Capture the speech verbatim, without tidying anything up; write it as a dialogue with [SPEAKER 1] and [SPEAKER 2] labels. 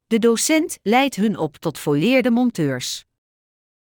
[SPEAKER 1] De docent leidt hun op tot volleerde monteurs.